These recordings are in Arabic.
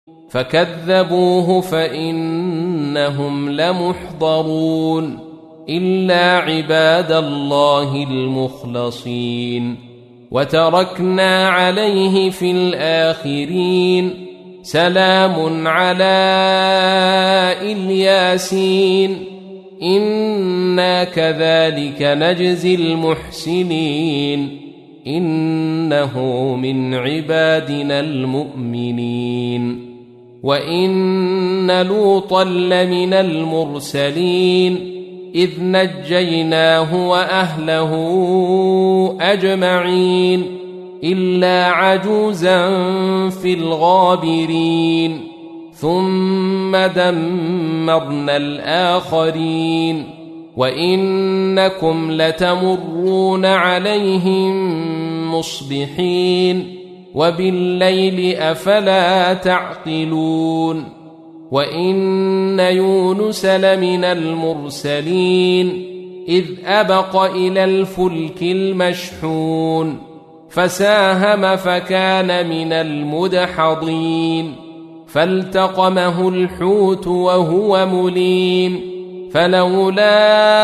فكذبوه فإنهم لمحضرون إلا عباد الله المخلصين وتركنا عليه في الآخرين سلام على الياسين إنا كذلك نجزي المحسنين إنه من عبادنا المؤمنين وإن لوطا لمن المرسلين إذ نجيناه وأهله أجمعين إلا عجوزا في الغابرين ثم دمرنا الآخرين وإنكم لتمرون عليهم مصبحين وبالليل أفلا تعقلون وإن يونس لمن المرسلين إذ أبق إلى الفلك المشحون فساهم فكان من المدحضين فالتقمه الحوت وهو مليم فلولا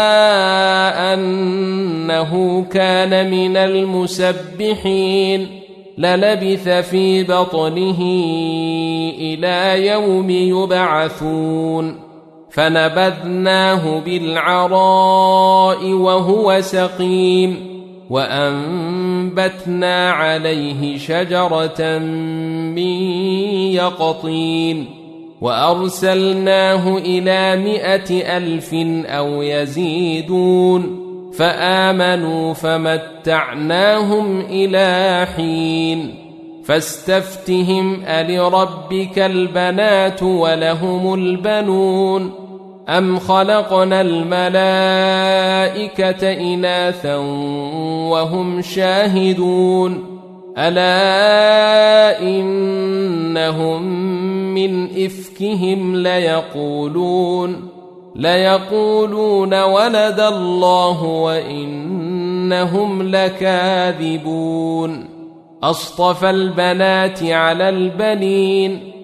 أنه كان من المسبحين للبث في بطنه إلى يوم يبعثون فنبذناه بالعراء وهو سقيم وأنبتنا عليه شجرة من يقطين وأرسلناه إلى 100,000 أو يزيدون فآمنوا فمتعناهم إلى حين فاستفتهم ألربك البنات ولهم البنون أم خلقنا الملائكة إناثا وهم شاهدون ألا إنهم من إفكهم ليقولون ولد الله وإنهم لكاذبون أصطفى البنات على البنين